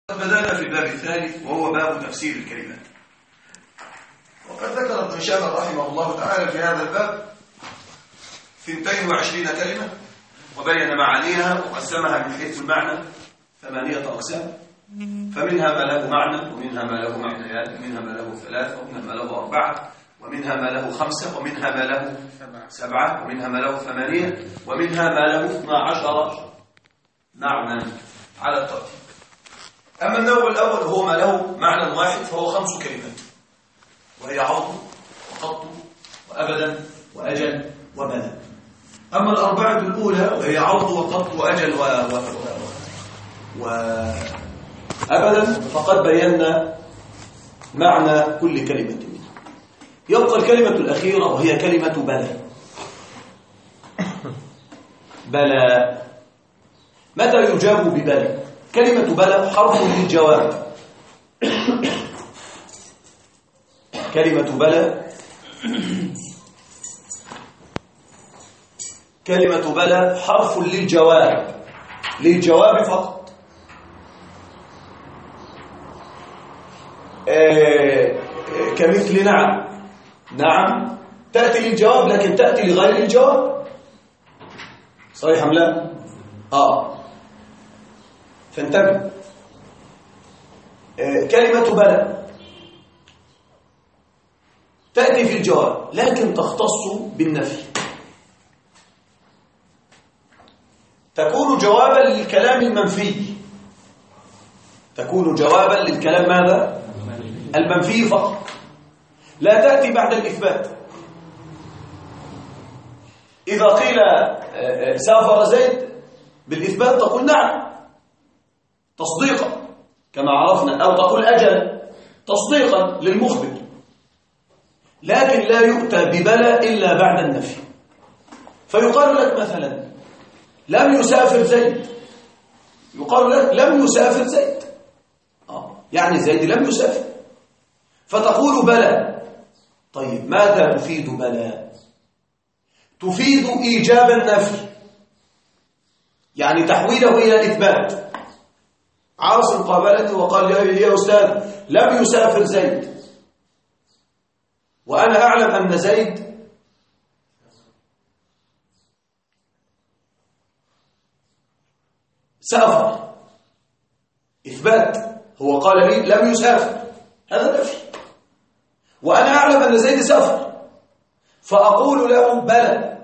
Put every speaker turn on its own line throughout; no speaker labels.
بدأنا في الباب الثالث وهو باب تفسير الكلمات. وقد ذكر ابن هشام رحمه الله تعالى في هذا الباب 22 كلمة وبين معانيها وقسمها من حيث المعنى 8 أقسام، فمنها ما له معنى ومنها ما له معنيان ومنها ما له 3 ومنها ما له 4 ومنها ما له 5 ومنها ما له 7 ومنها ما له 8 ومنها ما له 12 معنى على الترتيب. أما النوع الأول هو ما له معنى واحد فهو 5 كلمات، وهي عرض وقط وأبدا وأجل وبلا. أما الأربعة الأولى وهي عرض وقط وأجل وأبدا فقد بينا معنى كل كلمة منها. يبقى الكلمة الأخيرة وهي كلمة بلا. بلا متى يجاب ببلا؟ كلمة بلا حرف للجواب. كلمة بلا كلمة بلا حرف للجواب، للجواب فقط. كمثل نعم. نعم تأتي للجواب لكن تأتي لغير الجواب، صحيح أم لا؟ فانتبه. كلمة بلا تأتي في الجواب لكن تختص بالنفي، تكون جوابا للكلام المنفي، تكون جوابا للكلام ماذا؟ المنفي فقط، لا تأتي بعد الإثبات. إذا قيل سافر زيد بالإثبات تقول نعم تصديقا كما عرفنا، أو تقول أجل تصديقا للمخبر، لكن لا يؤتى ببلا إلا بعد النفي. فيقال لك مثلا لم يسافر زيد، يقال لك لم يسافر زيد، يعني زيد لم يسافر، فتقول بلى. طيب ماذا تفيد بلى؟ تفيد إيجاب النفي، يعني تحويله إلى الإثبات. عاصم قابلني وقال يا أستاذ لم يسافر زيد، وأنا أعلم أن زيد سافر، إثبات. هو قال لي لم يسافر، هذا نفي، وأنا أعلم أن زيد سافر، فأقول له بلى.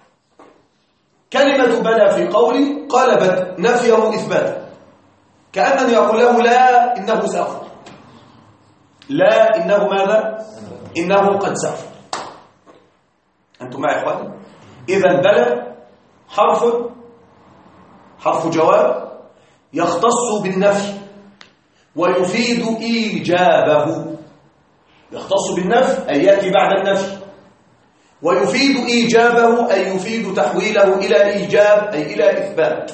كلمة بلى في قولي قلبت نفيه إثباتا، كأنني أقول له لا إنه سافر، لا إنه ماذا؟ إنه قد سافر. أنتم معي يا إخواني؟ إذن بلى حرف جواب يختص بالنفي ويفيد إيجابه. يختص بالنفي أي يأتي بعد النفي، ويفيد إيجابه أي يفيد تحويله إلى إيجاب أي إلى إثبات.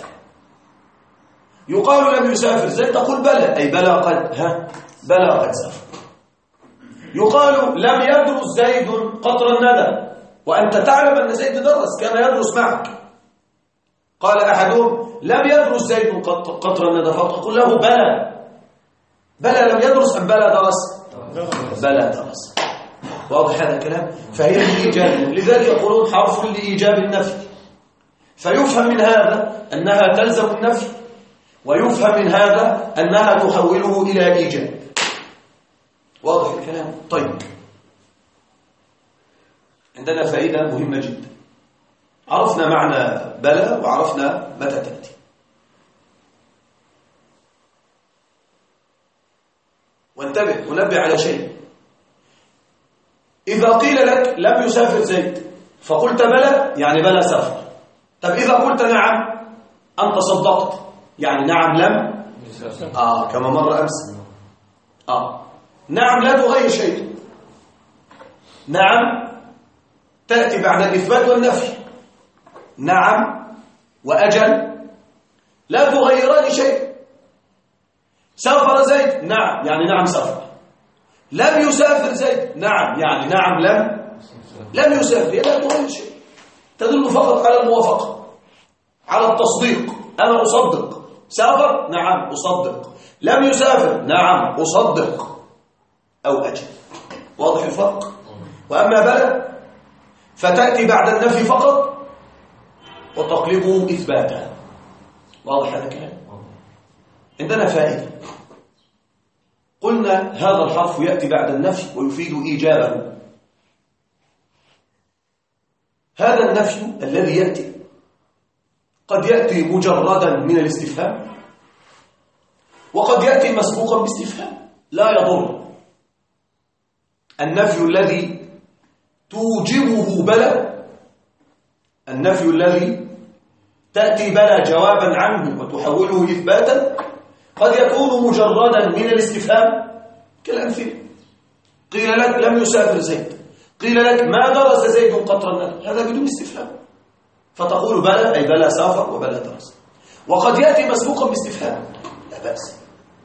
يقال لم يسافر زيد تقول بلى أي بلى قد سافر. يقال لم يدرس زيد قطر الندى، وأنت تعلم أن زيد درس، كان يدرس معك. قال أحدهم لم يدرس زيد قطر الندى، فتقول له بلى لم يدرس أم بلى درس؟ بلى درس. واضح هذا الكلام؟ فهي لإيجاب، لذلك يقولون حرف لإيجاب النفي. فيفهم من هذا أنها تلزم النفي، ويفهم من هذا أنها تحوله إلى إيجاب. واضح الكلام؟ طيب، عندنا فائدة مهمة جدا. عرفنا معنى بلى وعرفنا متى تأتي. وانتبه، ونبه على شيء. إذا قيل لك لم يسافر زيد فقلت بلى، يعني بلى سافر. طب إذا قلت نعم أنت صدقت، يعني نعم لم كما مر أمس. نعم لا تغير شيء، نعم تأتي بعد الإثبات والنفي، نعم وأجل لا تغيران شيء. سافر زيد، نعم يعني نعم سافر. لم يسافر زيد، نعم يعني نعم لم يسافر. لا تغير شيء، تدل فقط على الموافقة، على التصديق. أنا أصدق سافر، نعم أصدق. لم يسافر نعم أصدق أو أجل. واضح الفرق؟ وأما بلى فتأتي بعد النفي فقط وتقلبه إثباتا. واضح هذا الكلام؟ عندنا فائدة. قلنا هذا الحرف يأتي بعد النفي ويفيد إيجابه. هذا النفي الذي يأتي قد يأتي مجردا من الاستفهام وقد يأتي مسبوقا باستفهام، لا يضر. النفي الذي توجبه بلى، النفي الذي تأتي بلى جوابا عنه وتحوله إثباتا، قد يكون مجردا من الاستفهام كالأمثلة. قيل لك لم يسافر زيد، قيل لك ما درس زيد قطر الندى، هذا بدون استفهام، فتقول بلى أي بلى سافر وبلى درس. وقد يأتي مسبوقا باستفهام لا بأس.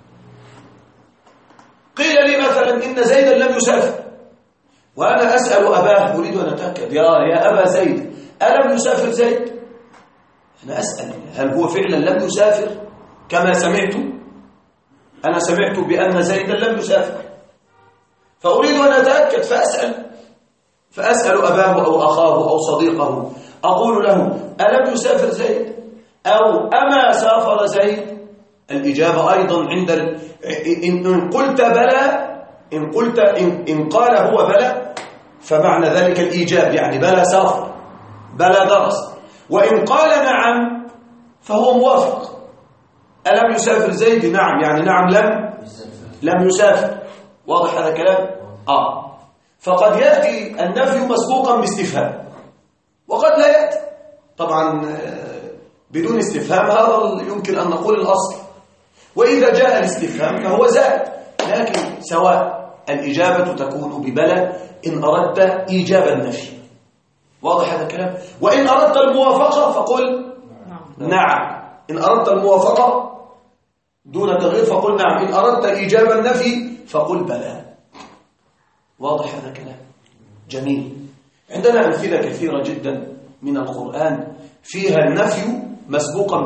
قيل لي مثلا إن زيدا لم يسافر، وأنا أسأل أباه أريد أن أتأكد يا أبا زيد ألم يسافر زيد؟ أنا أسأل هل هو فعلا لم يسافر كما سمعت؟ أنا سمعت بأن زيدا لم يسافر، فأريد أن أتأكد فأسأل أباه أو أخاه أو صديقه، أقول له ألم يسافر زيد أو أما سافر زيد؟ الإجابة أيضا عند إن قلت بلى، إن قال هو بلى فمعنى ذلك الإيجاب، يعني بلى سافر بلى درس. وإن قال نعم فهو موافق. ألم يسافر زيد؟ نعم، يعني نعم لم يسافر. واضح هذا الكلام؟ فقد يأتي النفي مسبوقا باستفهام وقد لا يأتي. طبعا بدون استفهام هذا يمكن أن نقول الأصل، وإذا جاء الاستفهام فهو زائد، لكن سواء الإجابة تكون ببلى إن أردت إيجاب النفي. واضح هذا الكلام؟ وإن أردت الموافقة فقل نعم. إن أردت الموافقة دون تغيير فقل نعم، إن أردت إيجاب النفي فقل بلى. واضح هذا الكلام؟ جميل. عندنا أمثلة كثيرة جدا من القرآن فيها النفي مسبوقا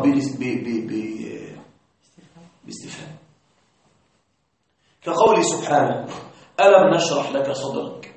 باستفهام، كقوله سبحانه ألم نشرح لك صدرك.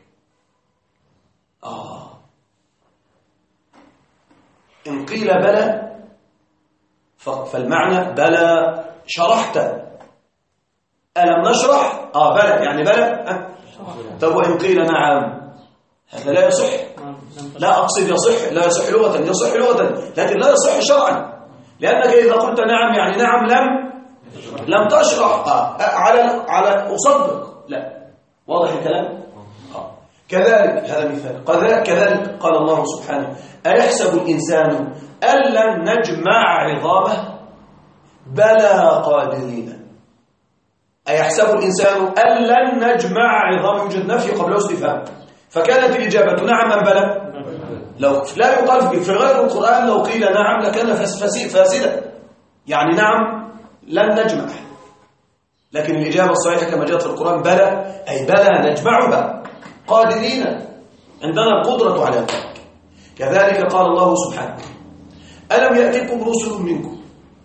إن قيل بلى فالمعنى بلى شرحت. ألم نشرح بلى يعني بلى. طب وإن قيل نعم هذا لا يصح. لا أقصد يصح، لا يصح لغة، يصح لغة لكن لا يصح شرعا، لأنك إذا قلت نعم يعني نعم لم تشرح على أصدق، لا. واضح الكلام؟ كذلك هذا مثال. كذلك قال الله سبحانه أيحسب الإنسان أن لن نجمع عظامه بلى قادرين. أيحسب الإنسان أن لن نجمع عظامه، يوجد نفي قبله استفهام، فكانت الإجابة نعم أم بلى؟ لو لا يقال في غير القرآن لو قيل نعم لكان فاسدا، يعني نعم لن نجمع، لكن الإجابة الصحيحة كما جاءت في القرآن بلى، أي بلى نجمعها قادرين، عندنا القدرة على ذلك. كذلك قال الله سبحانه ألم يأتكم رسل منكم،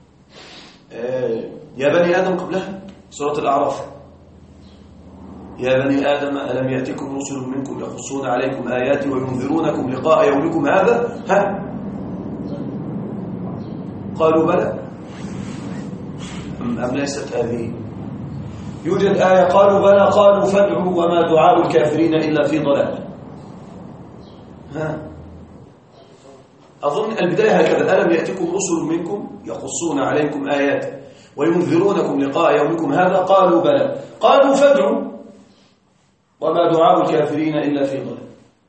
يا بني آدم قبلها سورة الأعراف، يا بني آدم ألم يأتكم رسل منكم يقصون عليكم آياتي وينذرونكم لقاء يومكم هذا قالوا بلى أم ليست هذه؟ يوجد آية قالوا بلى قالوا فادعوا وما دعاء الكافرين إلا في ضلال. أظن البداية هكذا ألم يأتكم رسل منكم يقصون عليكم آياتي وينذرونكم لقاء يومكم هذا قالوا بلى قالوا فادعوا وما دعاء الكافرين إلا في ضلال.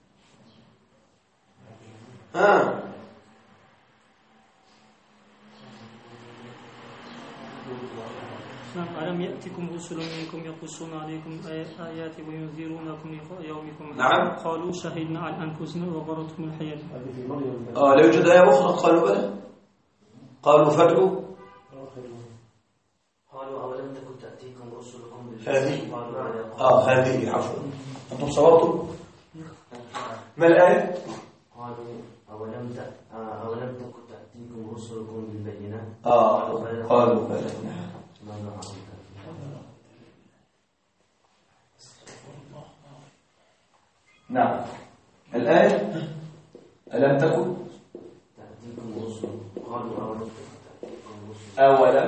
ألم يأتكم رسل منكم يقصون عليكم آيات وينذرونكم لقاء يومكم
نعم.
قالوا شهدنا على أنفسنا وغرتهم الحياة.
لا يوجد آية أخرى قالوا بلى قالوا فادعوا
قالوا أولم تكن تأتيكم رسلكم
هذه هذه عفوا أنتم صورتم ما الآية؟
قالوا أولم تكن تأتيكم رسلكم بالبينات
قالوا بلى نعم. الآية ألم تكن
تأتيكم رسل قالوا أولم تأتيكم رسل
أولم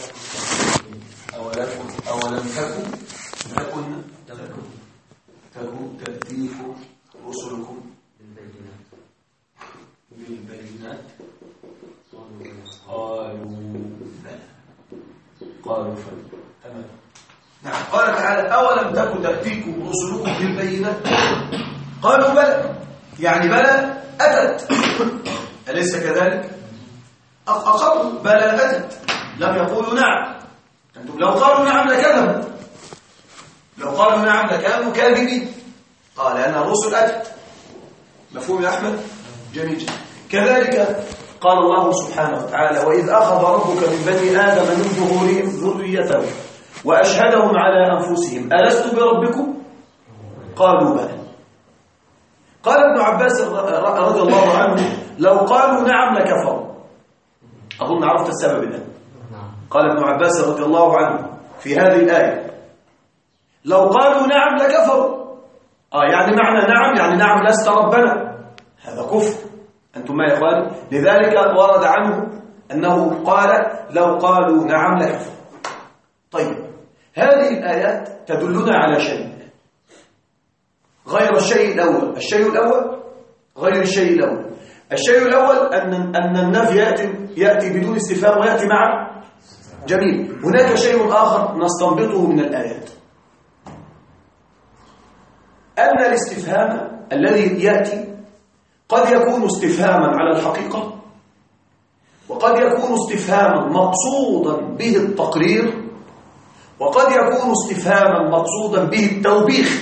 تكن تأتيكم رسلكم بالبينات قالوا بلى. تمام. نعم. قال تعالى أولم تكن تأتيكم رسلكم بالبينات قالوا بلى، يعني بلى أتت، أليس كذلك؟ أقروا بلى أتت، لم يقولوا نعم. أنتم لو قالوا نعم لكذبوا، لو قالوا نعم لكانوا كاذبين. قال أنا الرسل أتت. مفهوم يا أحمد؟ جميل جدا. كذلك قال الله سبحانه وتعالى وإذ أخذ ربك من بني آدم من ظهورهم ذريتهم وأشهدهم على أنفسهم ألست بربكم؟ قالوا بلى. قال ابن عباس رضي الله عنه لو قالوا نعم لكفروا. أظن عرفت السبب ده. قال ابن عباس رضي الله عنه في هذه الآية لو قالوا نعم لكفروا. يعني معنى نعم يعني نعم لست ربنا، هذا كفر. أنتم ما يا إخواني؟ لذلك ورد عنه أنه قال لو قالوا نعم لكفروا. طيب هذه الآيات تدلنا على شيء غير الشيء الأول. الشيء الأول غير الشيء الأول. الشيء الأول أن النفي يأتي بدون استفهام ويأتي مع جميل. هناك شيء آخر نستنبطه من الآيات، أن الاستفهام الذي يأتي قد يكون استفهاما على الحقيقة، وقد يكون استفهاما مقصودا به التقرير، وقد يكون استفهاما مقصودا به التوبيخ.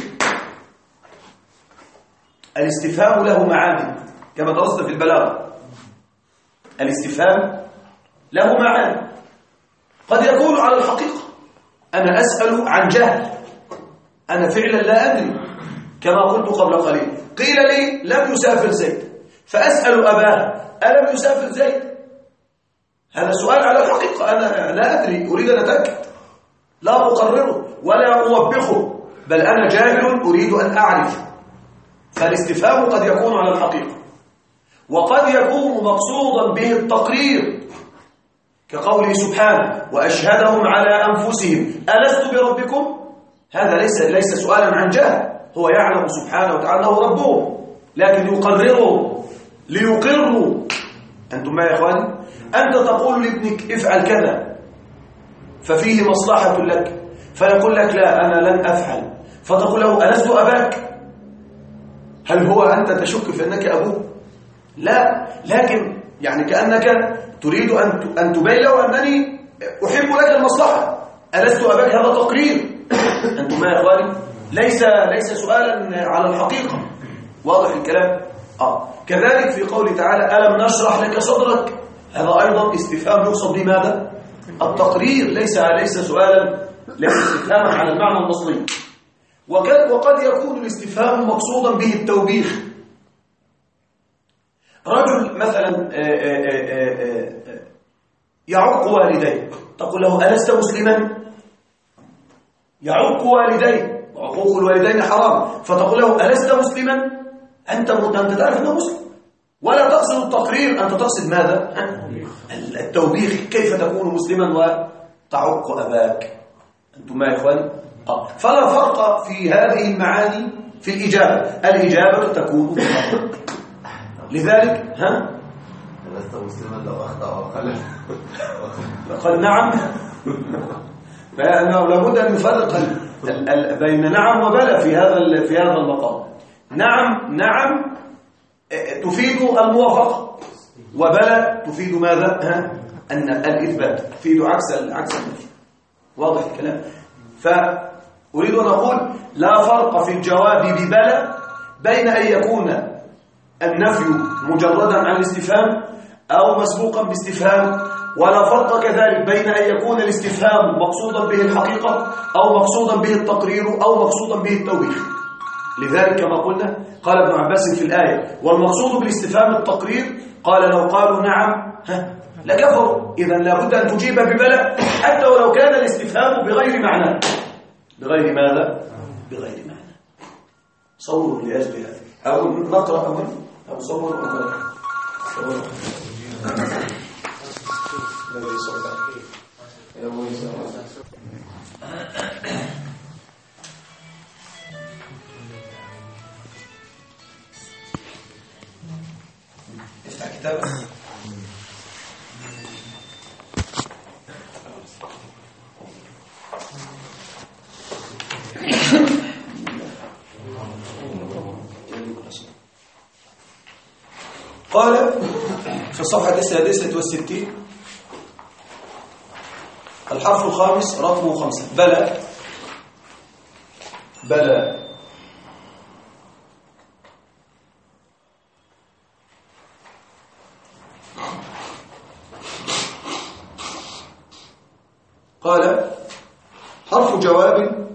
الاستفهام له معاني كما درسنا في البلاغة. الاستفهام له معاني، قد يكون على الحقيقة، أنا أسأل عن جهل، أنا فعلا لا أدري كما قلت قبل قليل. قيل لي لم يسافر زيد فأسأل أباه ألم يسافر زيد؟ هذا سؤال على الحقيقة، أنا لا أدري، أريد أن أتأكد، لا أقرره ولا أوبخه، بل أنا جاهل أريد أن أعرف. فالاستفهام قد يكون على الحقيقة، وقد يكون مقصودا به التقرير كقوله سبحانه وأشهدهم على أنفسهم ألست بربكم. هذا ليس سؤالا عن جهل، هو يعلم سبحانه وتعالى أنه ربهم، لكن يقررهم ليقروا. أنتم ما يا إخواني؟ أنت تقول لابنك افعل كذا ففيه مصلحة لك، فيقول لك لا أنا لن أفعل، فتقول له ألست أباك؟ هل هو أنت تشك في أنك أبوه؟ لا، لكن يعني كأنك تريد أن تبين له أنني أحب لك المصلحة. ألست أباك؟ هذا تقرير. أنتم ما يا إخواني؟ ليس سؤالا على الحقيقة. واضح الكلام؟ كذلك في قوله تعالى ألم نشرح لك صدرك، هذا أيضا استفهام يقصد به ماذا؟ التقرير، ليس سؤالا، ليس استفهاما على المعنى المصري. وقد يكون الاستفهام مقصودا به التوبيخ. رجل مثلا يعق والديه، تقول له ألست مسلما؟ يعق والديه، وعقوق الوالدين حرام، فتقول له ألست مسلما؟ أنت تعرف أنه مسلم، ولا تقصد التقرير، أنت تقصد ماذا؟ التوبيخ، كيف تكون مسلما وتعق أباك؟ أنتم ما يا إخواني؟ فلا فرق في هذه المعاني في الإجابة تكون بالتقرير. لذلك
لست مسلما لو أخطأ وخلل
قال نعم. فأنه لابد أن يفرق بين نعم وبلى في هذا المقام. نعم تفيد الموافقة، وبلى تفيد ماذا؟ أن الإثبات تفيد عكس النفي. واضح الكلام؟ فأريد أن أقول لا فرق في الجواب ببلى بين أن يكون النفي مجردا عن الاستفهام أو مسبوقا باستفهام، ولا فرق كذلك بين أن يكون الاستفهام مقصودا به الحقيقة أو مقصودا به التقرير أو مقصودا به التوبيخ. لذلك كما قلنا قال ابن عباس في الآية والمقصود بالاستفهام التقرير، قال لو قالوا نعم لكفروا. إذن لابد أن تجيب ببلى حتى ولو كان الاستفهام بغير معنى. بغير ماذا؟ بغير معنى. صور لأجل هذا أو نقرأ أو صور افتح كتابك. قال في الصفحة 69 الحرف الخامس رقمه 5 بلى بلى قال حرف جواب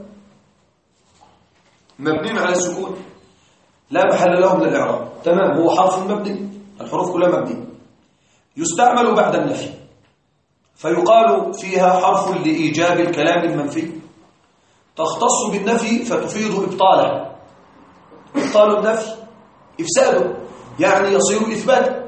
مبني على السكون لا محل له من الإعراب. تمام، هو حرف مبني، الحروف كلها مبنية، يستعمل بعد النفي، فيقال فيها حرف لإيجاب الكلام المنفي، تختص بالنفي فتفيد إبطاله. إبطال النفي إفساده، يعني يصير إثباتا.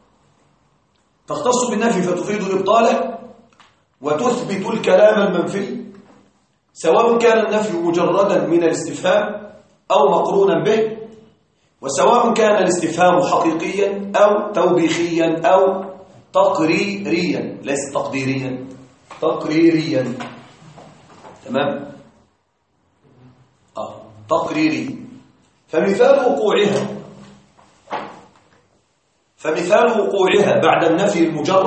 تختص بالنفي فتفيد إبطاله وتثبت الكلام المنفي، سواء كان النفي مجردا من الاستفهام أو مقرونا به، وسواء كان الاستفهام حقيقيا أو توبيخيا أو تقريريا، ليس تقديريا، تقريريا. تمام؟ تقريري. فمثال وقوعها بعد النفي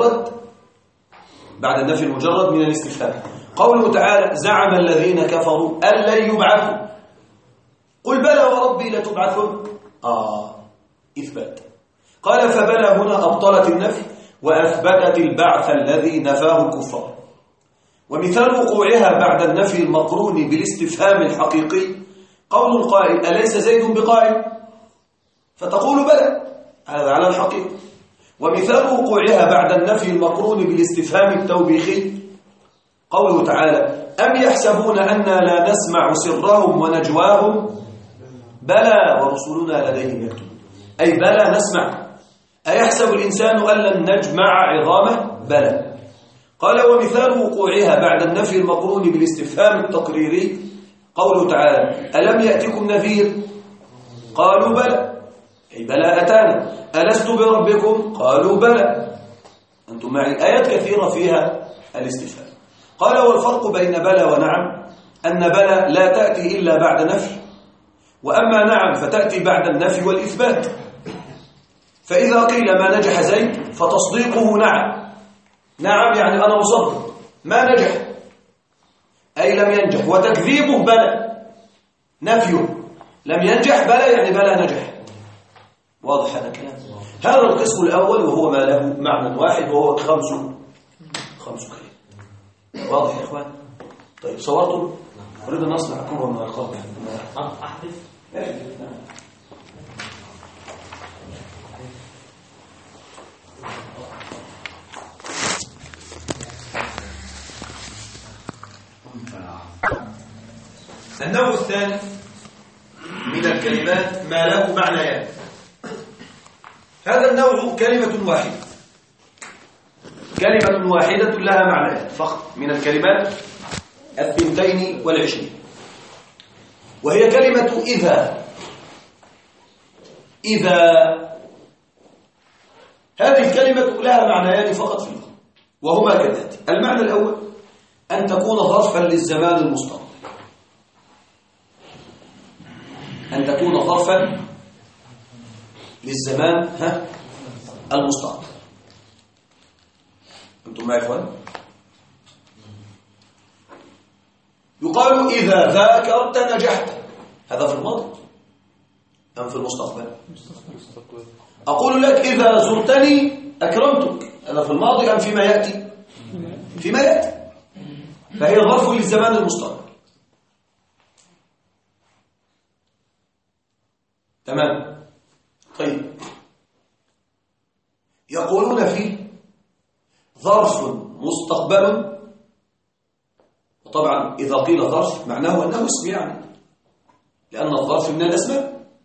المجرد من الاستفهام قوله تعالى زعم الذين كفروا أن لن يبعثوا قل بلى وربي لتبعثن. إثبات. قال فبلى هنا أبطلت النفي وأثبتت البعث الذي نفاه الكفار. ومثال وقوعها بعد النفي المقرون بالاستفهام الحقيقي قول القائل أليس زيد بقائم فتقول بلى، هذا على الحقيقة. ومثال وقوعها بعد النفي المقرون بالاستفهام التوبيخي قوله تعالى أم يحسبون أننا لا نسمع سرهم ونجواهم بلى ورسلنا لديهم يكتبون، أي بلى نسمع. أيحسب الإنسان أن لن نجمع عظامه بلى. قال ومثال وقوعها بعد النفي المقرون بالاستفهام التقريري قوله تعالى ألم يأتكم نذير قالوا بلى، أي بلى أتانا. ألست بربكم قالوا بلى. أنتم معي. آيات كثيرة فيها الاستفهام. قال والفرق بين بلى ونعم أن بلى لا تأتي إلا بعد نفي، وأما نعم فتأتي بعد النفي والإثبات. فإذا قيل ما نجح زيد فتصديقه نعم، نعم يعني أنا مصدق، ما نجح أي لم ينجح. وتكذيبه بلى، نفيه لم ينجح بلى يعني بلى نجح. واضح هذا الكلام؟ هذا القسم الأول وهو ما له معنى واحد وهو خمس كلمات. واضح يا إخوان؟ طيب صورتم؟ أريد أن أصنع كورة من الخط.
أحدث.
النوع الثاني من الكلمات ما له معنيان. هذا النوع كلمة واحدة لها معنيان فقط من الكلمات 22، وهي كلمة إذا. هذه الكلمة لها معنيان فقط في اللغة، وهما كالآتي: المعنى الأول أن تكون ظرفا للزمان المستقبل، أن تكون ظرفا للزمان المستقبل. أنتم معي يا إخوان؟ يقال إذا ذاكرت نجحت، هذا في الماضي أم في المستقبل؟ أقول لك إذا زرتني أكرمتك، هذا في الماضي أم فيما يأتي؟ فيما يأتي. فهي ظرف للزمان المستقبل. تمام. طيب يقولون فيه ظرف مستقبل، وطبعا إذا قيل ظرف معناه أنه اسم، يعني لأن الظرف من الأسماء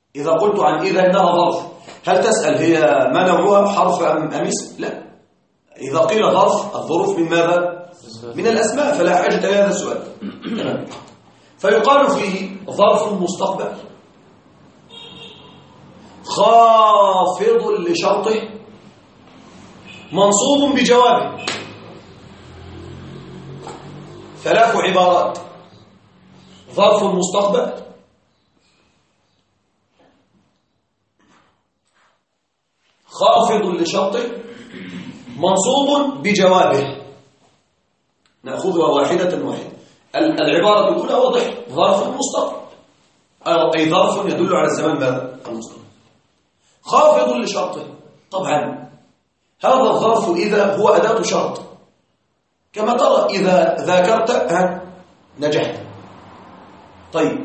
إذا قلت عن إذا إنها ظرف هل تسأل هي ما نوعها حرف أم اسم؟ لا. إذا قيل ظرف الظروف من ماذا؟ من الأسماء، فلا حاجة لهذا السؤال. فيقال فيه ظرف مستقبل خافض لشرطه منصوب بجوابه. ثلاث عبارات: ظرف مستقبل خافض لشرطه منصوب بجوابه. نأخذها واحدة واحدة. العبارة الأولى واضح، ظرف مستقبل أي ظرف يدل على الزمان ماذا؟ المستقبل. خافض لشرطه، طبعا هذا الظرف إذا هو أداة شرط، كما ترى إذا ذاكرت نجحت. طيب،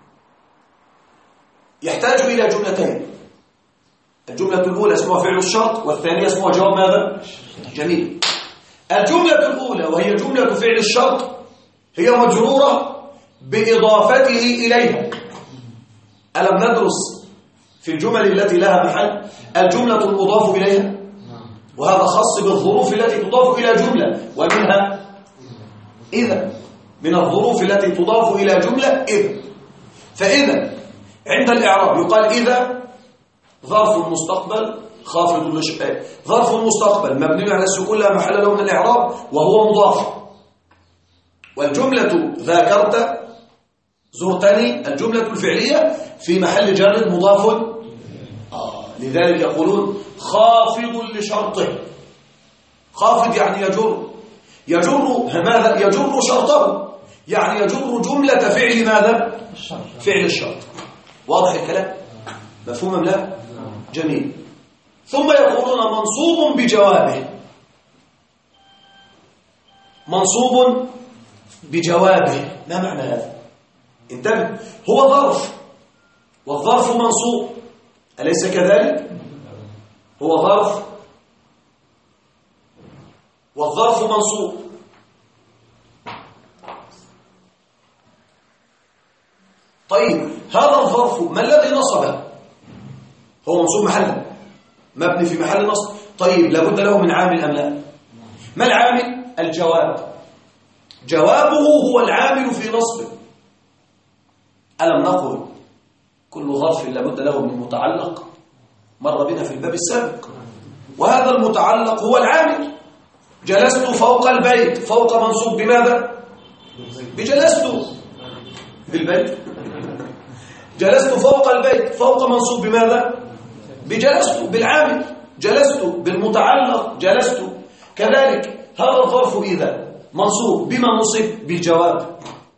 يحتاج إلى جملتين. الجملة الأولى اسمها فعل الشرط، والثانية اسمها جواب ماذا؟ جميل. الجملة الأولى وهي جملة فعل الشرط هي مجرورة بإضافته إليها. ألم ندرس في الجمل التي لها محل الجملة المضاف إليها؟ وهذا خاص بالظروف التي تضاف إلى جملة، ومنها إذا، من الظروف التي تضاف إلى جملة إذا. فإذا عند الإعراب يقال إذا ظرف مستقبل خافض للشرط، ظرف مستقبل مبني على السكون لا محل له من الإعراب وهو مضاف. والجملة ذاكرت زرتني الجملة الفعلية في محل جر مضاف. لذلك يقولون خافض لشرطه. خافض يعني يجر ماذا؟ يجر شرطه، يعني يجر جملة فعل ماذا؟ فعل الشرط. واضح الكلام؟ مفهوم أم لا؟ جميل. ثم يقولون منصوب بجوابه. منصوب بجوابه، ما معنى هذا؟ انتبه، هو ظرف والظرف منصوب، أليس كذلك؟ هو ظرف والظرف منصوب. طيب، هذا الظرف ما الذي نصبه؟ هو منصوب محلا، مبني في محل نصب. طيب، لابد له من عامل أم لا؟ ما العامل؟ الجواب. جوابه هو العامل في نصبه. ألم نقل كل ظرف لابد له من متعلق؟ مر بنا في الباب السابق. وهذا المتعلق هو العامل. جلست فوق البيت، فوق منصوب بماذا؟ بجلست بالبيت. جلست فوق البيت، فوق منصوب بماذا؟ بجلست بالعامل. جلست بالمتعلق جلست. كذلك هذا الظرف إذا منصوب بما نصب؟ بالجواب.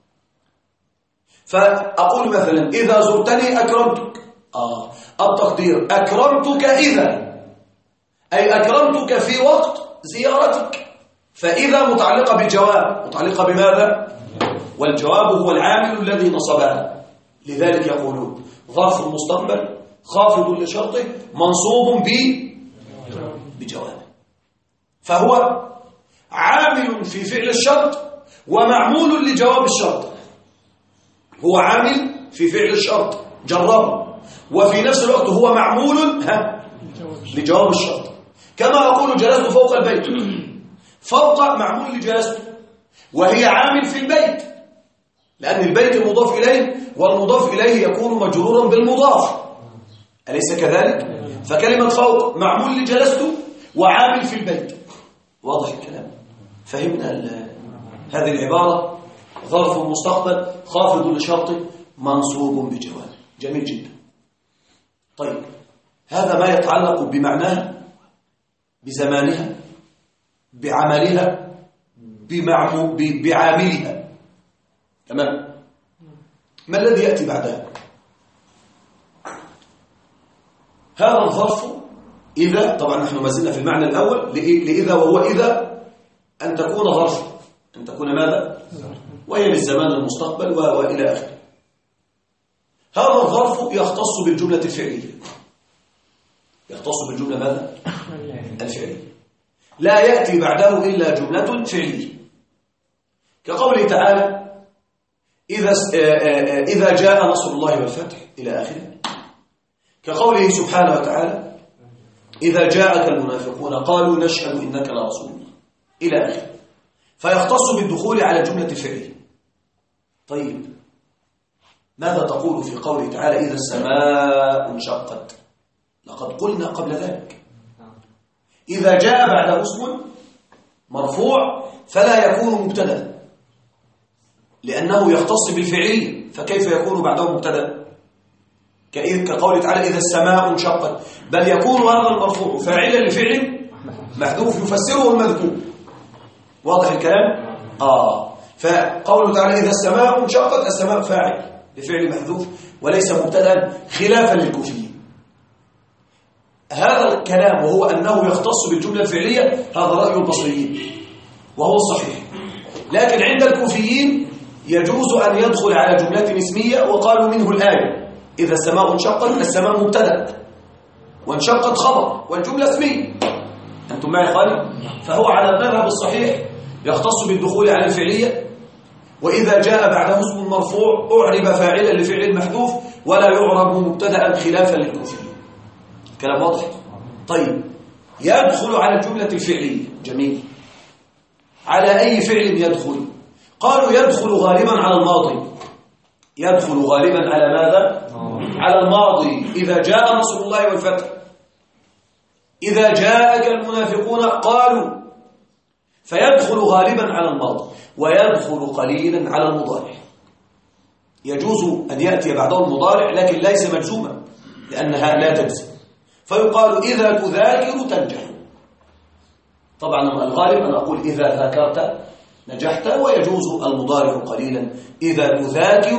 فأقول مثلا إذا زرتني أكرمتك. التقدير أكرمتك إذا، أي أكرمتك في وقت زيارتك. فإذا متعلقة بالجواب، متعلقة بماذا؟ والجواب هو العامل الذي نصبها. لذلك يقولون ظرف مستقبل خافض لشرطه منصوب بجواب. فهو عامل في فعل الشرط ومعمول لجواب الشرط. هو عامل في فعل الشرط جربه، وفي نفس الوقت هو معمول لجواب الشرط. كما أقول جلست فوق البيت، فوق معمول لجلست، وهي عامل في البيت، لأن البيت مضاف إليه، والمضاف إليه يكون مجرورا بالمضاف، أليس كذلك؟ فكلمة فوق معمول لجلست وعامل في البيت. واضح الكلام؟ فهمنا هذه العبارة؟ ظرف مستقبل خافض لشرط منصوب بجواب. جميل جدا. طيب، هذا ما يتعلق بمعناها، بزمانها، بعملها، بعاملها. تمام؟ ما الذي يأتي بعدها؟ هذا الظرف إذا، طبعا نحن ما زلنا في المعنى الأول لإذا، وهو إذا أن تكون ظرف، أن تكون ماذا؟ وهي للزمان المستقبل وإلى آخره. هذا الظرف يختص بالجملة الفعلية. يختص بالجملة ماذا؟ الفعلية. لا يأتي بعده إلا جملة فعلية، كقوله تعالى إذا جاء نصر الله والفتح إلى آخره. كقوله سبحانه وتعالى إذا جاءك المنافقون قالوا نشهد إنك لرسول الله إلى آخره، فيختص بالدخول على الجملة الفعلية. طيب ماذا تقول في قوله تعالى إذا السماء انشقت؟ لقد قلنا قبل ذلك إذا جاء بعده اسم مرفوع فلا يكون مبتدا لأنه يختص بالفعل، فكيف يكون بعده مبتدا؟ كقوله تعالى إذا السماء انشقت، بل يكون هذا المرفوع فاعلا لفعل محذوف يفسره المذكور. واضح الكلام؟ فقوله تعالى إذا السماء انشقت، السماء فاعل لفعل محذوف وليس مبتدا خلافا للكوفيين. هذا الكلام وهو أنه يختص بالجملة الفعلية هذا رأي البصريين وهو الصحيح، لكن عند الكوفيين يجوز أن يدخل على جملة اسمية، وقالوا منه الآية إذا السماء انشقت، السماء مبتدا وانشقت خبر والجملة اسمية. أنتم معي خالد؟ فهو على المذهب الصحيح يختص بالدخول على الفعلية، وإذا جاء بعده اسم مرفوع أعرب فاعلا لفعل محذوف ولا يعرب مبتدا خلافا للكوفيين. كلام واضح؟ طيب يدخل على الجملة الفعلية. جميل. على أي فعل يدخل؟ قالوا يدخل غالبا على الماضي. يدخل غالبا على ماذا؟ على الماضي. إذا جاء نصر الله والفتح، إذا جاءك المنافقون قالوا، فيدخل غالبا على الماضي ويدخل قليلا على المضارع. يجوز أن يأتي بعده المضارع لكن ليس مجزوما لأنها لا تجزم، فيقال إذا تذاكر تنجح. طبعا الغالب أن أقول إذا ذاكرت نجحت، ويجوز المضارع قليلا إذا تذاكر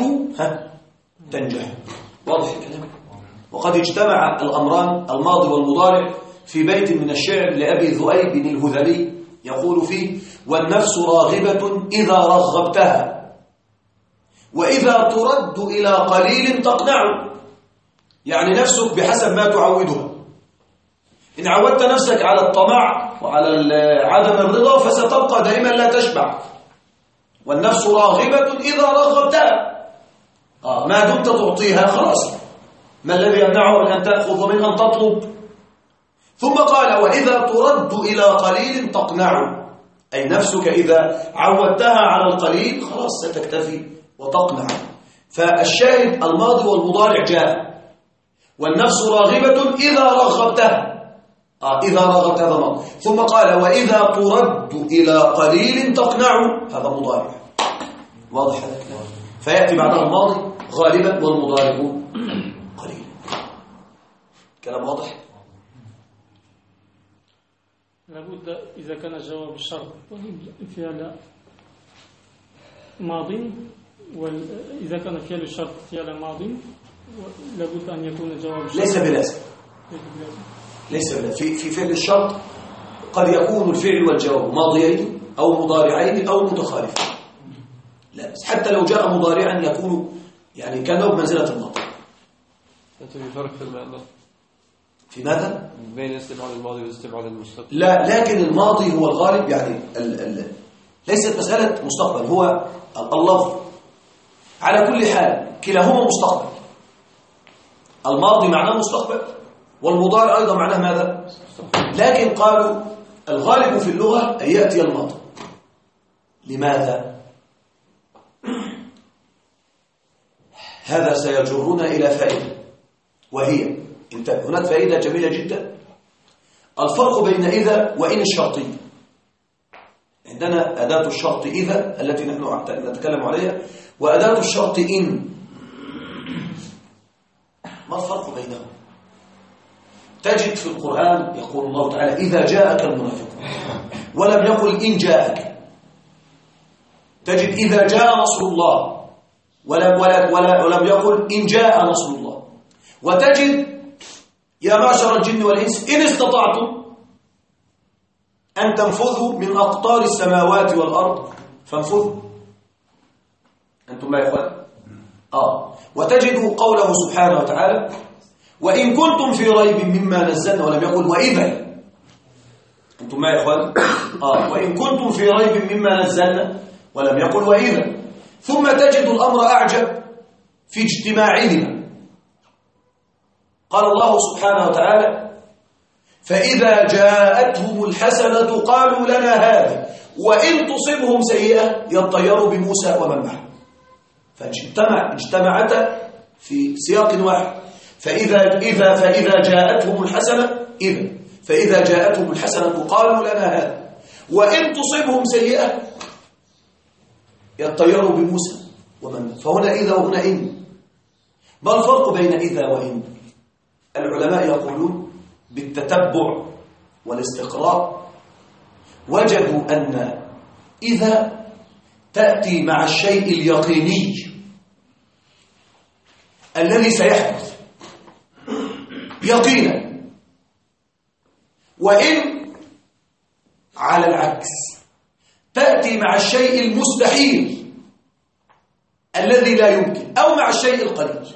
تنجح. واضح الكلام؟ وقد اجتمع الأمران الماضي والمضارع في بيت من الشعر لأبي ذؤيب الهذلي يقول فيه: والنفس راغبة إذا رغبتها، وإذا ترد إلى قليل تقنع. يعني نفسك بحسب ما تعودها. إن عودت نفسك على الطمع وعلى عدم الرضا فستبقى دائما لا تشبع. والنفس راغبة إذا رغبتها، ما دمت تعطيها خلاص، ما الذي يمنعه من أن تأخذ ومن أن تطلب؟ ثم قال: وإذا ترد إلى قليل تقنع، أي نفسك إذا عودتها على القليل خلاص ستكتفي وتقنع. فالشاهد الماضي والمضارع جاء، والنفس راغبة إذا رغبتها، إذا رغبت هذا ماضي. ثم قال: وإذا ترد إلى قليل تقنع، هذا مضارع. واضح هذا الكلام؟ فيأتي بعدها الماضي غالبا والمضارع قليلا. كلام واضح؟
لابد إذا كان الجواب الشرط فعل ماضي، وإذا كان فعل الشرط فعل ماضي لابد أن يكون الجواب الشرط.
ليس بلازم. ليس بلازم. في فعل الشرط قد يكون الفعل والجواب ماضيين أو مضارعين أو متخالفين. لا، حتى لو جاء مضارعا يكون يعني كانه بمنزلة الماضي.
في فرق في المعنى
في ماذا؟
بين استبعاد الماضي واستبعاد المستقبل.
لا، لكن الماضي هو الغالب، يعني ليست مسألة مستقبل، هو اللفظ. على كل حال كلاهما مستقبل. الماضي معناه مستقبل والمضارع أيضا معناه ماذا؟ لكن قالوا الغالب في اللغة أن يأتي الماضي. لماذا؟ هذا سيجرنا إلى فائدة، وهي هناك فائدة جميلة جدا. الفرق بين إذا وإن الشرطية. عندنا أداة الشرط إذا التي نحن نتكلم عليها، وأداة الشرط إن. ما الفرق بينهم؟ تجد في القرآن يقول الله تعالى: إذا جاءك المنافقون، ولم يقل إن جاءك. تجد إذا جاء نصر الله، ولم يقل إن جاء نصر الله. وتجد يا معشر الجن والإنس إن استطعتم أن تنفذوا من أقطار السماوات والأرض فانفذوا. أنتم ما يا إخوان؟ وتجد قوله سبحانه وتعالى: وإن كنتم في ريب مما نزلنا، ولم يقل وإذا. أنتم ما يا إخوان؟ وإن كنتم في ريب مما نزلنا، ولم يقل وإذا. ثم تجد الأمر أعجب في اجتماعهما. قال الله سبحانه وتعالى فإذا جاءتهم الحسنة قالوا لنا هذه وإن تصبهم سيئة يطيروا بموسى ومن معه. فاجتمعتا في سياق واحد. فإذا جاءتهم الحسنة قالوا لنا هذا وإن تصبهم سيئة يطيروا بموسى ومن معه. فهنا إذا وهنا إن. ما الفرق بين إذا وإن؟ العلماء يقولون بالتتبع والاستقراء وجدوا أن إذا تأتي مع الشيء اليقيني الذي سيحدث يقينا، وإن على العكس تأتي مع الشيء المستحيل الذي لا يمكن أو مع الشيء القليل.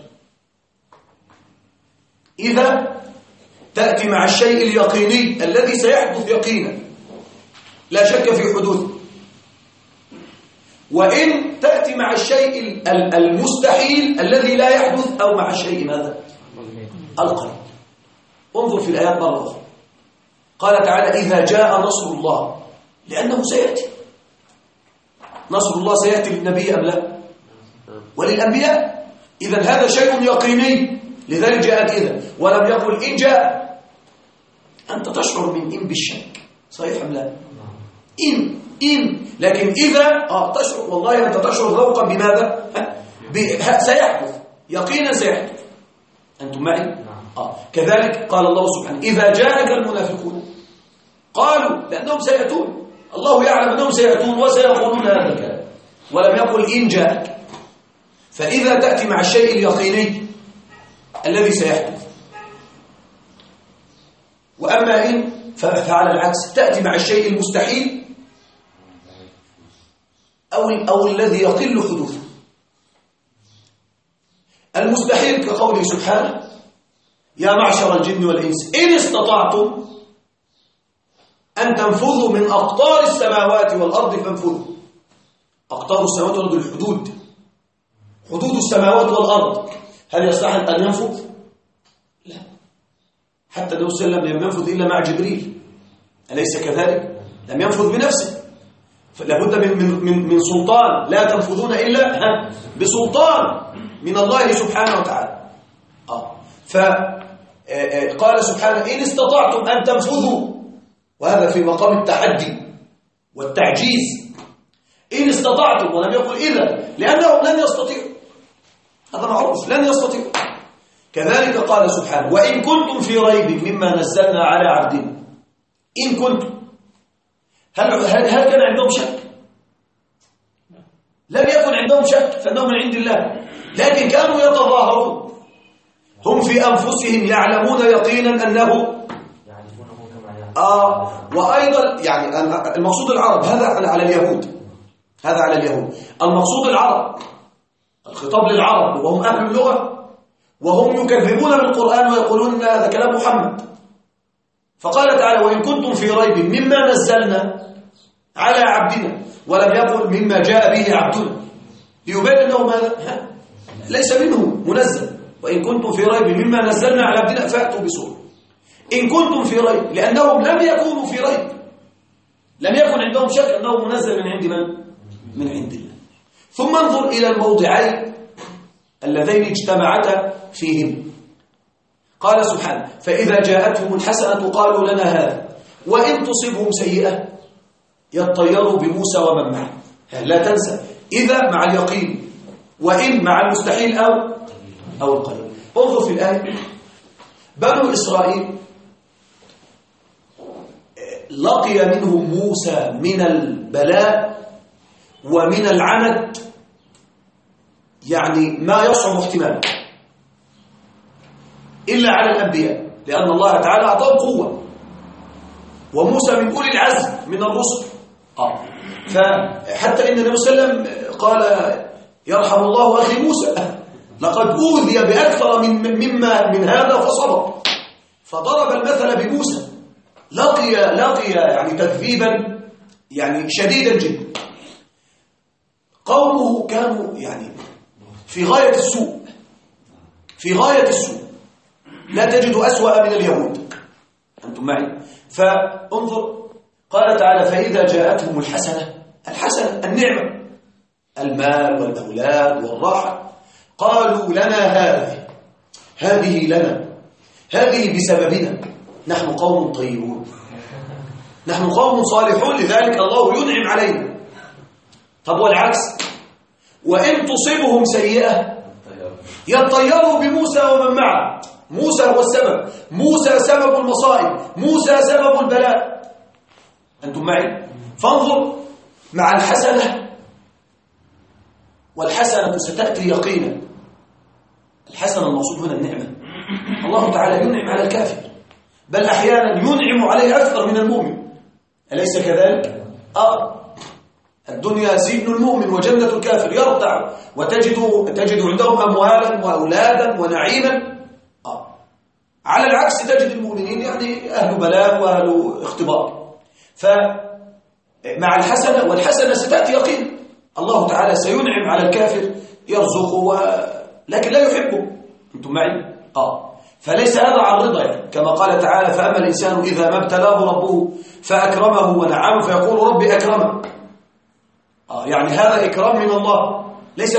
إذا تأتي مع الشيء اليقيني الذي سيحدث يقينا لا شك في حدوثه، وإن تأتي مع الشيء المستحيل الذي لا يحدث أو مع الشيء ماذا؟ القليل. انظر في الآيات مرة أخرى. قال تعالى إذا جاء نصر الله، لأنه سيأتي نصر الله. سيأتي للنبي أم لا؟ وللأنبياء. إذن هذا شيء يقيني، لذلك جاءت إذا ولم يقل إن جاء. أنت تشعر من إن بالشك، صحيح أم لا؟ إن لكن إذا تشعر، والله أنت تشعر ذوقا بماذا؟ سيحدث يقينا، سيحدث. أنتم معي؟ كذلك قال الله سبحانه إذا جاءك المنافقون قالوا، لأنهم سيأتون، الله يعلم أنهم سيأتون وسيقولون هذا الكلام، ولم يقل إن جاءك. فإذا تأتي مع الشيء اليقيني الذي سيحدث، وأما إن فعلى العكس تأتي مع الشيء المستحيل أو الذي يقل حدوثه. المستحيل كقوله سبحانه يا معشر الجن والإنس إن استطعتم أن تنفذوا من أقطار السماوات والأرض فانفذوا. أقطار السماوات والأرض الحدود، حدود السماوات والأرض. هل يستحق أن ينفذ؟ لا. حتى النبي صلى الله عليه وسلم لم ينفذ إلا مع جبريل، أليس كذلك؟ لم ينفذ بنفسه، فلابد من سلطان. لا تنفذون إلا بسلطان من الله سبحانه وتعالى. فقال سبحانه إن استطعتم أن تنفذوا، وهذا في مقام التحدي والتعجيز. إن استطعتم، ولم يقل إذا، لأنهم لن يستطيعوا، هذا معروف، لن يستطيعوا. كذلك قال سبحانه وإن كنتم في ريب مما نزلنا على عبدنا. إن كنتم، هل كان عندهم شك؟ لم يكن عندهم شك، فإنه من عند الله، لكن كانوا يتظاهرون. هم في أنفسهم يعلمون يقينا أنه وأيضا يعني المقصود العرب، هذا على اليهود، هذا على اليهود. المقصود العرب، الخطاب للعرب وهم أهل اللغة، وهم يكذبون بالقرآن ويقولون أن هذا كلام محمد. فقال تعالى وإن كنتم في ريب مما نزلنا على عبدنا، ولم يقل مما جاء به عبدنا، ليبين أنه ماذا؟ ليس منه منزل. وإن كنتم في ريب مما نزلنا على عبدنا فأتوا بسورة. إن كنتم في ريب، لأنهم لم يكونوا في ريب، لم يكن عندهم شك أنه منزل من عند من؟ من عند الله. ثم انظر إلى الموضعين اللذين اجتمعتا فيهم. قال سبحانه فإذا جاءتهم الحسنة قالوا لنا هذا وإن تصبهم سيئة يطيروا بموسى ومن معه. لا تنسى إذا مع اليقين، وإن مع المستحيل أو القليل. انظر في الآية. بنو إسرائيل لقي منهم موسى من البلاء ومن العنت يعني ما يصعب احتماله إلا على الأنبياء، لأن الله تعالى أعطاهم قوة، وموسى من أولي العزم من الرسل. فحتى إن النبي صلى الله عليه وسلم قال يرحم الله أخي موسى لقد أوذي بأكثر من هذا فصبر، فضرب المثل بموسى. لقي يعني تكذيبا يعني شديدا جدا. قومه كانوا يعني في غاية السوء، في غاية السوء. لا تجد أسوأ من اليهود. أنتم معي؟ فانظر قال تعالى فإذا جاءتهم الحسنة النعمة المال والأولاد والراحة قالوا لنا هذه لنا هذه بسببنا نحن قوم طيبون نحن قوم صالحون لذلك الله ينعم علينا. طب والعكس وإن تصيبهم سيئة يطيروا بموسى ومن معه. موسى هو السبب، موسى سبب المصائب، موسى سبب البلاء. أنتم معي؟ فانظر مع الحسنة، والحسنة ستأتي يقينا. الحسنة المقصود هنا النعمة. الله تعالى ينعم على الكافر، بل أحيانا ينعم عليه أكثر من المؤمن، أليس كذلك؟ الدنيا سجن المؤمن وجنة الكافر، يرتع وتجد عندهم أموالا وأولادا ونعيما. على العكس تجد المؤمنين يعني أهل بلاء وأهل اختبار. فمع الحسنة، والحسنة ستأتي يقين، الله تعالى سينعم على الكافر يرزقه لكن لا يحبه. أنتم معي؟ فليس هذا عن رضا يعني. كما قال تعالى فأما الإنسان إذا ما ابتلاه ربه فأكرمه ونعمه فيقول ربي أكرمه. يعني هذا إكرام من الله، ليس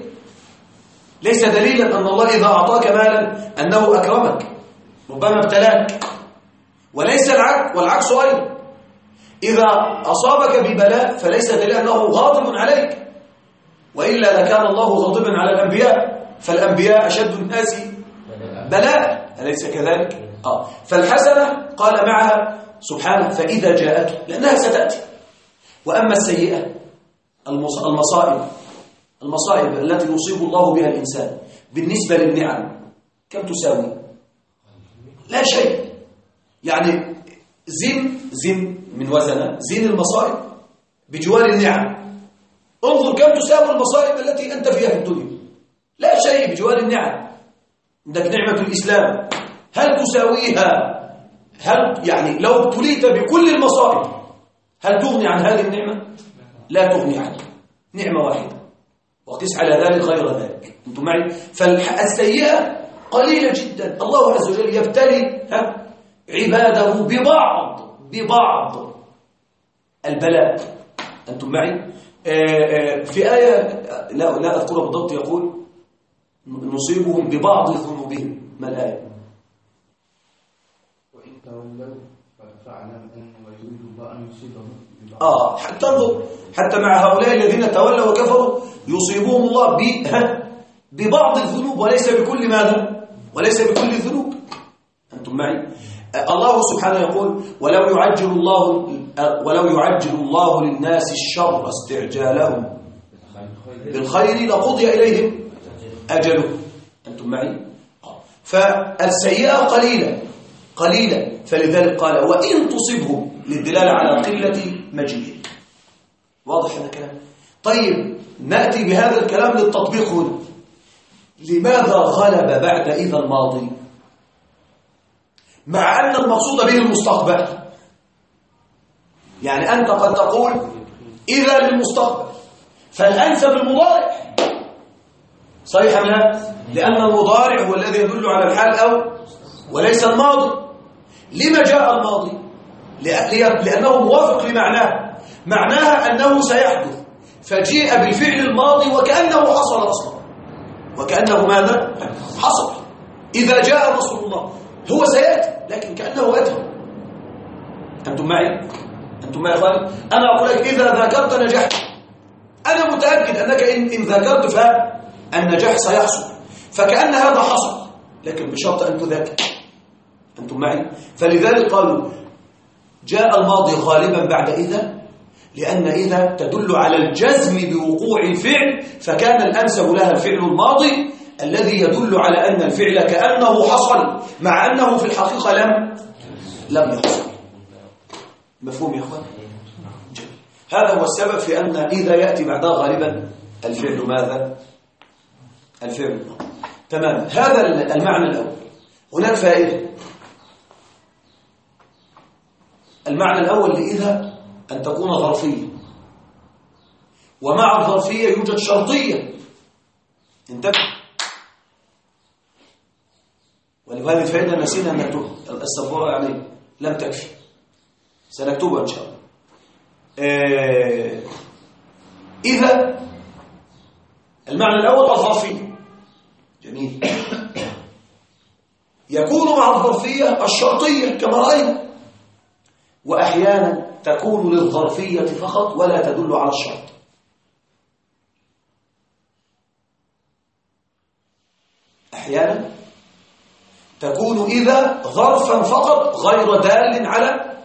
دليلا أن الله إذا أعطاك مالا أنه أكرمك، ربما ابتلاك. وليس والعكس أيضا، إذا أصابك ببلاء فليس دليل أنه غاضب عليك، وإلا لكان الله غاضبا على الأنبياء، فالأنبياء أشد الناس بلاء، أليس كذلك؟ فالحسنة قال معها سبحانه فإذا جاءت، لأنها ستأتي. وأما السيئة المصائب التي يصيب الله بها الإنسان بالنسبة للنعم كم تساوي؟ لا شيء. يعني زن من وزنه، زن المصائب بجوار النعم. انظر كم تساوي المصائب التي أنت فيها في الدنيا، لا شيء بجوار النعم. عندك نعمة الإسلام، هل تساويها؟ هل يعني لو ابتليت بكل المصائب هل تغني عن هذه النعمة؟ لا تغني عنها، نعمة واحدة، وقس على ذلك غير ذلك. أنتم معي؟ فالسيئة قليلة جدا. الله عز وجل يبتلي عباده ببعض البلاء. أنتم معي؟ في آية لا أذكرها بالضبط، يقول نصيبهم ببعض ذنوبهم. ما الآية؟
وإن تولوا فاعلم أنما يريد الله أن يصيبهم
حتى مع هؤلاء الذين تولوا وكفروا يصيبهم الله ببعض الذنوب وليس بكل ماذا؟ وليس بكل الذنوب. أنتم معي؟ الله سبحانه يقول ولو يعجل الله للناس الشر استعجالهم بالخير لقضي إليهم أجله. أنتم معي؟ فالسيئة قليلة، فلذلك قال وإن تصبهم، للدلالة على قلة مجيئه. واضح هذا الكلام؟ طيب نأتي بهذا الكلام للتطبيق هنا. لماذا غلب بعد إذا الماضي مع أن المقصود به المستقبل؟ يعني أنت قد تقول إذا للمستقبل، فالأنسب المضارع، صحيح أم لا؟ لأن المضارع هو الذي يدل على الحال وليس الماضي. لما جاء الماضي؟ لأنه موافق معناها أنه سيحدث، فجيء بالفعل الماضي وكأنه حصل أصلا، وكأنه ماذا؟ حصل. إذا جاء رسول الله هو سيأتي لكن كأنه أتى. أنتم معي خالد؟ أنا أقول لك إذا ذاكرت نجحت، أنا متأكد أنك إن ذاكرت فالنجاح سيحصل، فكأن هذا حصل لكن بشرط أن تذاكر. أنتم معي؟ فلذلك قالوا جاء الماضي غالبا بعد إذا، لأن إذا تدل على الجزم بوقوع الفعل، فكان الأنسب لها الفعل الماضي الذي يدل على أن الفعل كأنه حصل مع أنه في الحقيقة لم يحصل. مفهوم يا أخوان؟ جميل. هذا هو السبب في أن إذا يأتي بعدها غالبا الفعل ماذا؟ الفعل الماضي. تمام. هذا المعنى الأول. هناك فائدة. المعنى الأول لإذا أن تكون ظرفية، ومع الظرفية يوجد شرطية. انتبه. ولهذه الفائدة نسينا أن نكتبها، السبورة يعني لم تكفي، سنكتبها إن شاء الله. إذا المعنى الأول الظرفية، جميل. يكون مع الظرفية الشرطية كما رأينا، وأحيانا تكون للظرفية فقط ولا تدل على الشرط. أحيانا تكون إذا ظرفا فقط غير دال على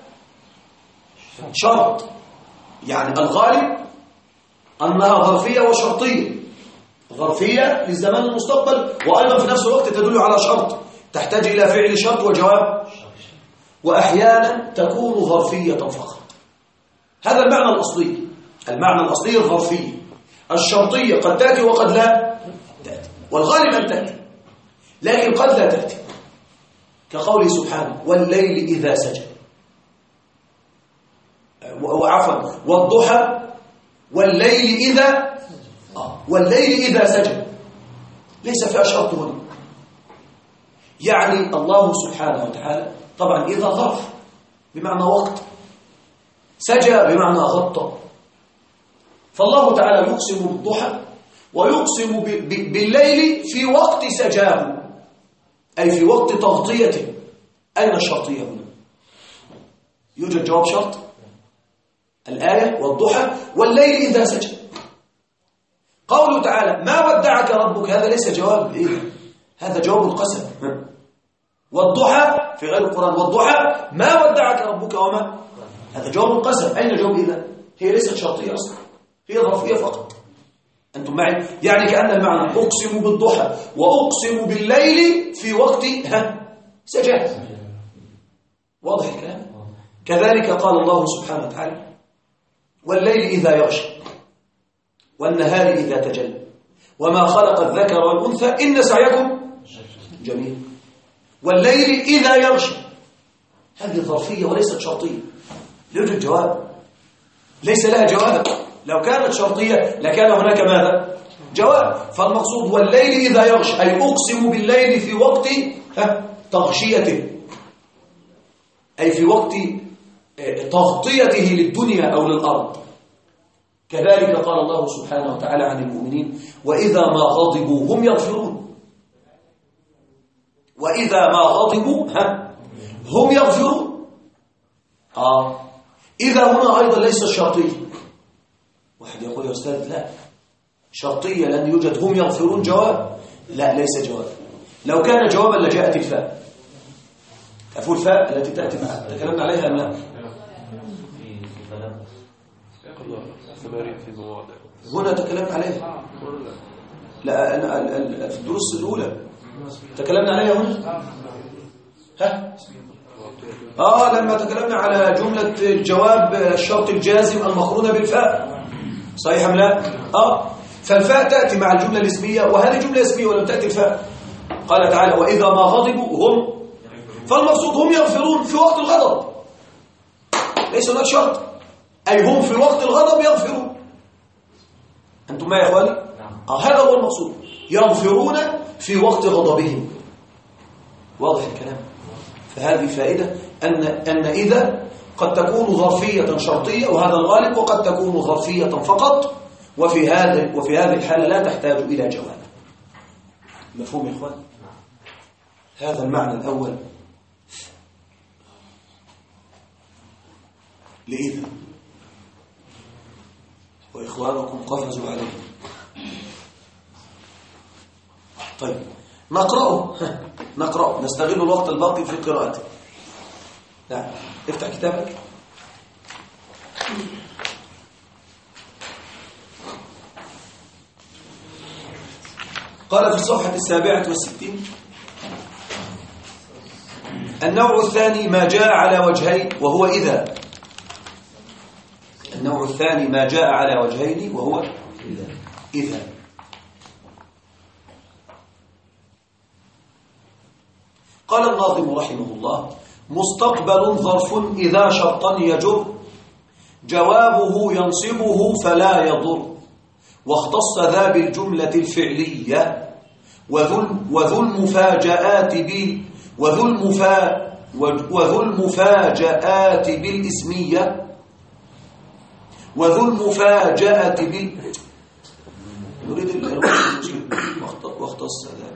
شرط، يعني الغالب أنها ظرفية وشرطية، ظرفية للزمان المستقبل وأيضا في نفس الوقت تدل على شرط، تحتاج إلى فعل شرط وجواب. وأحيانا تكون ظرفية فقط. هذا المعنى الأصلي. المعنى الأصلي الظرفية. الشرطية قد تأتي وقد لا تأتي، والغالب أن تأتي، لكن قد لا تأتي، كقوله سبحانه والليل إذا سجى، وعفوا والضحى والليل إذا والليل إذا سجى، ليس فيها شرط هنا. يعني الله سبحانه وتعالى طبعا إذا ظرف بمعنى وقت، سجى بمعنى غطى، فالله تعالى يقسم بالضحى ويقسم بالليل في وقت سجاه، أي في وقت تغطيته. أين الشرطية هنا؟ يوجد جواب شرط؟ الآية والضحى والليل إذا سجى. قوله تعالى ما ودعك ربك، هذا ليس جواب إيه؟ هذا جواب القسم. والضحى في غير القرآن والضحى ما ودعك ربك وما، هذا جواب القسم. أين جواب إذا؟ هي ليست شرطية أصلا، هي ظرفية فقط. أنتم معي؟ يعني كأن المعنى أقسم بالضحى وأقسم بالليل في وقت سجاه. واضح الكلام؟ كذلك قال الله سبحانه وتعالى والليل إذا يغشى والنهار إذا تجلى وما خلق الذكر والأنثى إن سعيكم جميل. والليل إذا يغشى، هذه ظرفية وليست شرطية، يوجد جواب، ليس لها جواب. لو كانت شرطية لكان هناك ماذا؟ جواب. فالمقصود والليل إذا يغشى، أي أقسم بالليل في وقت تغشيته، أي في وقت تغطيته للدنيا أو للأرض. كذلك قال الله سبحانه وتعالى عن المؤمنين وإذا ما غضبوا هم يغفرون. وإذا ما غضبوا هم يغفرون. إذا هنا أيضا ليس شرطية. واحد يقول يا أستاذ لا شرطية لأن يوجد هم يغفرون جواب، لا ليس جواب. لو كان جوابا لجاءت الفاء، أفو الفاء التي تأتي معها تكلمنا عليها أم لا؟ هنا تكلمنا عليها، لا أنا في الدروس الأولى تكلمنا عليها هنا. لما تكلمنا على جملة الجواب الشرط الجازم المقرونة بالفاء، صحيح أم لا؟ فالفاء تأتي مع الجملة الاسمية، وهذه جملة اسمية ولم تأتي الفاء. قال تعالى وإذا ما غضبوا هم، فالمقصود هم يغفرون في وقت الغضب، ليس هناك شرط، أي هم في وقت الغضب يغفرون. أنتم ما يا إخواني؟ هذا هو المقصود، يغفرون في وقت غضبهم. واضح الكلام؟ فهذه فائدة أن إذا قد تكون ظرفية شرطية وهذا الغالب، وقد تكون ظرفية فقط، وفي هذه الحالة لا تحتاج إلى جواب. مفهوم يا إخوان؟ هذا المعنى الأول لإذا، وإخوانكم قفزوا عليه. طيب نقرأه نستغل الوقت الباقي في قراءته. نعم افتح كتابك. قال في الصفحة 67 النوع الثاني ما جاء على وجهين وهو إذا. النوع الثاني ما جاء على وجهين وهو إذا. قال الناظم رحمه الله مستقبل ظرف إذا شرطا يجر جوابه ينصبه فلا يضر، واختص ذا بالجملة الفعلية وذو المفاجآت وذو المفاجآت بالإسمية وذو المفاجأة نريد واختص هذا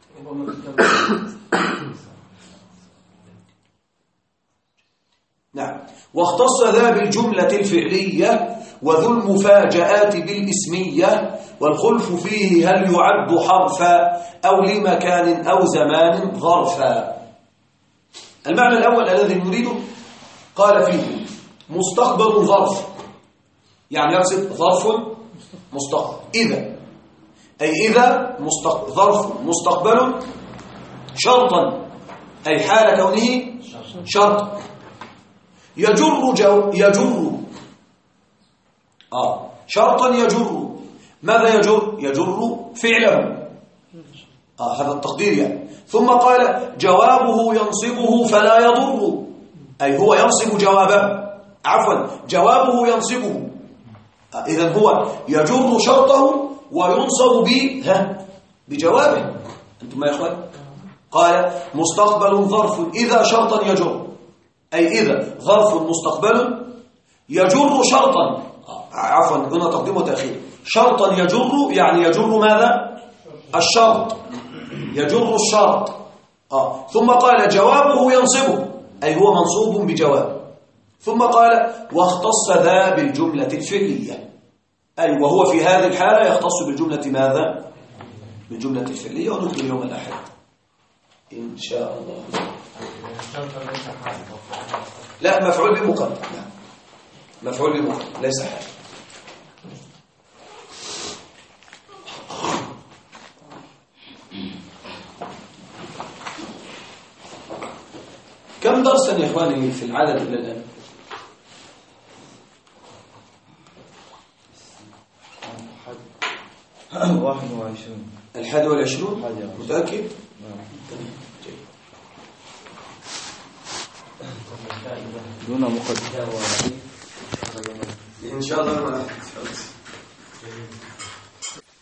نعم واختص ذا بالجملة الفعلية وذو المفاجآت بالإسمية والخلف فيه هل يعد حرفا أو لمكان أو زمان ظرفا. المعنى الأول الذي نريده قال فيه مستقبل ظرف، يعني يقصد ظرف مستقبل. إذا أي إذا ظرف مستقبل شرطا أي حال كونه شرط يجر شرطا يجر. ماذا يجر؟ يجر فعله. هذا التقدير يعني. ثم قال جوابه ينصبه فلا يضر، أي هو ينصب جوابه، جوابه ينصبه. إذن هو يجر شرطه وينصب بجوابه. أنتم ما يا إخوان؟ قال مستقبل ظرف إذا شرطا يجر، أي إذا ظرف مستقبل يجر شرطا، هنا تقديم وتأخير. شرطا يجر يعني يجر ماذا؟ الشرط، يجر الشرط. ثم قال جوابه ينصبه، أي هو منصوب بجواب. ثم قال واختص ذا بالجملة الفعلية، أي وهو في هذه الحالة يختص بالجملة ماذا؟ بالجملة الفعلية. ونكمل يوم الأحد إن شاء الله. لا، مفعول به مقدم، مفعول به مقدم ليس حال. كم درسا يا إخواني في العدد إلى الآن؟
21.
21 متأكد؟
دون مقدمة
إن شاء الله.